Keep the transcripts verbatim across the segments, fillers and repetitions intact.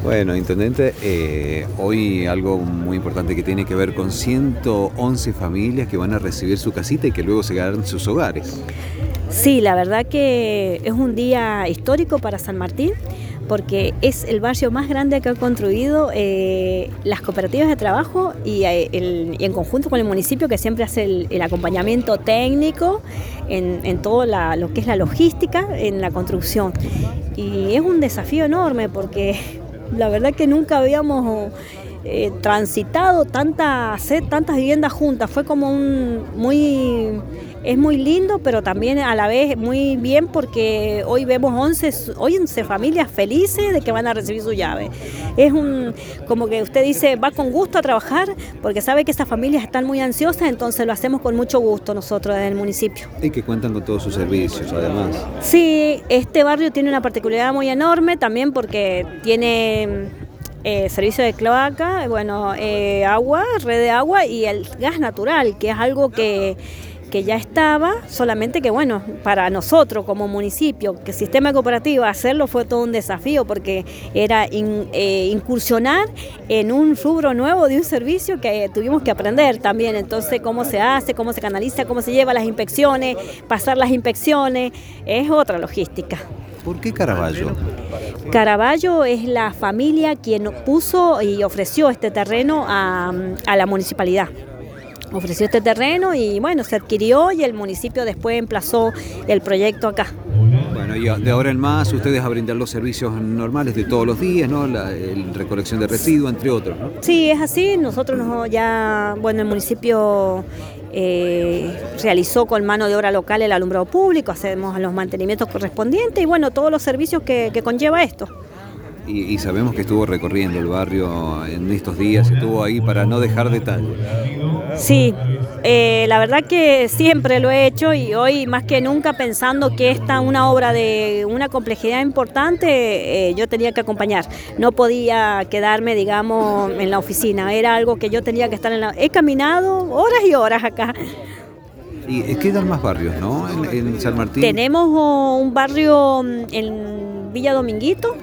Bueno, intendente, eh, hoy algo muy importante que tiene que ver con ciento once familias que van a recibir su casita y que luego se quedarán en sus hogares. Sí, la verdad que es un día histórico para San Martín, porque es el barrio más grande que ha construido eh, las cooperativas de trabajo y, eh, el, y en conjunto con el municipio, que siempre hace el, el acompañamiento técnico en, en todo la, lo que es la logística en la construcción. Y es un desafío enorme porque la verdad que nunca habíamos eh, transitado tanta, hacer tantas viviendas juntas. Fue como un muy... Es muy lindo, pero también a la vez muy bien porque hoy vemos once, once familias felices de que van a recibir su llave. Es un, como que usted dice, va con gusto a trabajar porque sabe que estas familias están muy ansiosas, entonces lo hacemos con mucho gusto nosotros desde el municipio. Y que cuentan con todos sus servicios, además. Sí, este barrio tiene una particularidad muy enorme también porque tiene... Eh, servicio de cloaca, bueno, eh, agua, red de agua y el gas natural, que es algo que... que ya estaba, solamente que bueno, para nosotros como municipio, que sistema cooperativo, hacerlo fue todo un desafío porque era in, eh, incursionar en un rubro nuevo de un servicio que tuvimos que aprender también, entonces cómo se hace, cómo se canaliza, cómo se lleva las inspecciones, pasar las inspecciones, es otra logística. ¿Por qué Caravaggio? Caravaggio es la familia quien puso y ofreció este terreno a, a la municipalidad. Ofreció este terreno y bueno, se adquirió y el municipio después emplazó el proyecto acá. Bueno, y de ahora en más ustedes a brindar los servicios normales de todos los días, ¿no? La el recolección de residuos, entre otros, ¿no? Sí, es así. Nosotros nos ya, bueno, el municipio eh, realizó con mano de obra local el alumbrado público, hacemos los mantenimientos correspondientes y bueno, todos los servicios que, que conlleva esto. Y, y sabemos que estuvo recorriendo el barrio en estos días, estuvo ahí para no dejar detalle. Sí, eh, la verdad que siempre lo he hecho y hoy más que nunca pensando que esta es una obra de una complejidad importante, eh, yo tenía que acompañar. No podía quedarme, digamos, en la oficina, era algo que yo tenía que estar en la... He caminado horas y horas acá. Y quedan más barrios, ¿no? En, en San Martín. Tenemos oh, un barrio en Villa Dominguito,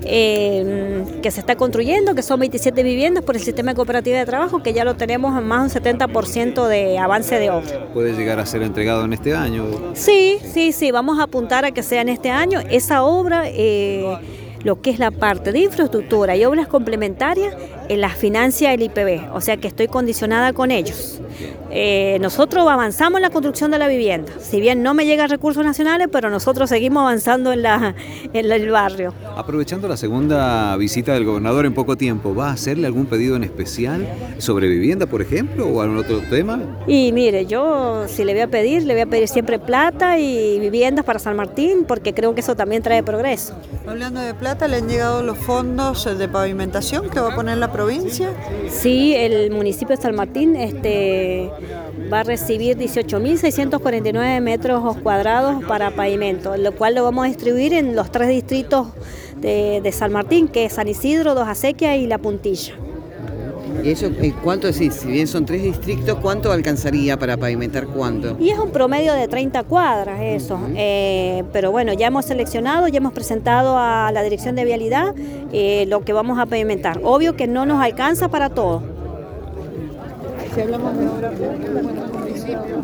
Eh, que se está construyendo, que son veintisiete viviendas por el sistema de cooperativa de trabajo, que ya lo tenemos en más de un setenta por ciento de avance de obra. ¿Puede llegar a ser entregado en este año? Sí, sí, sí, vamos a apuntar a que sea en este año. Esa obra, eh, lo que es la parte de infraestructura y obras complementarias, eh, las financia el I P B, o sea que estoy condicionada con ellos. Eh, nosotros avanzamos en la construcción de la vivienda, si bien no me llegan recursos nacionales, pero nosotros seguimos avanzando en, la, en la, el barrio. Aprovechando la segunda visita del gobernador en poco tiempo, ¿va a hacerle algún pedido en especial sobre vivienda, por ejemplo, o algún otro tema? Y mire, yo si le voy a pedir, le voy a pedir siempre plata y viviendas para San Martín, porque creo que eso también trae progreso. Hablando de plata, ¿le han llegado los fondos de pavimentación que va a poner la provincia? Sí, el municipio de San Martín este, va a recibir dieciocho mil seiscientos cuarenta y nueve metros cuadrados para pavimento, lo cual lo vamos a distribuir en los tres distritos de, de San Martín, que es San Isidro, Dos Acequias y La Puntilla. ¿Y eso cuánto decís? Si bien son tres distritos, ¿cuánto alcanzaría para pavimentar cuánto? Y es un promedio de treinta cuadras eso, uh-huh. eh, pero bueno, ya hemos seleccionado, ya hemos presentado a la Dirección de Vialidad eh, lo que vamos a pavimentar. Obvio que no nos alcanza para todo. Si hablamos de obra pública, buenas condiciones.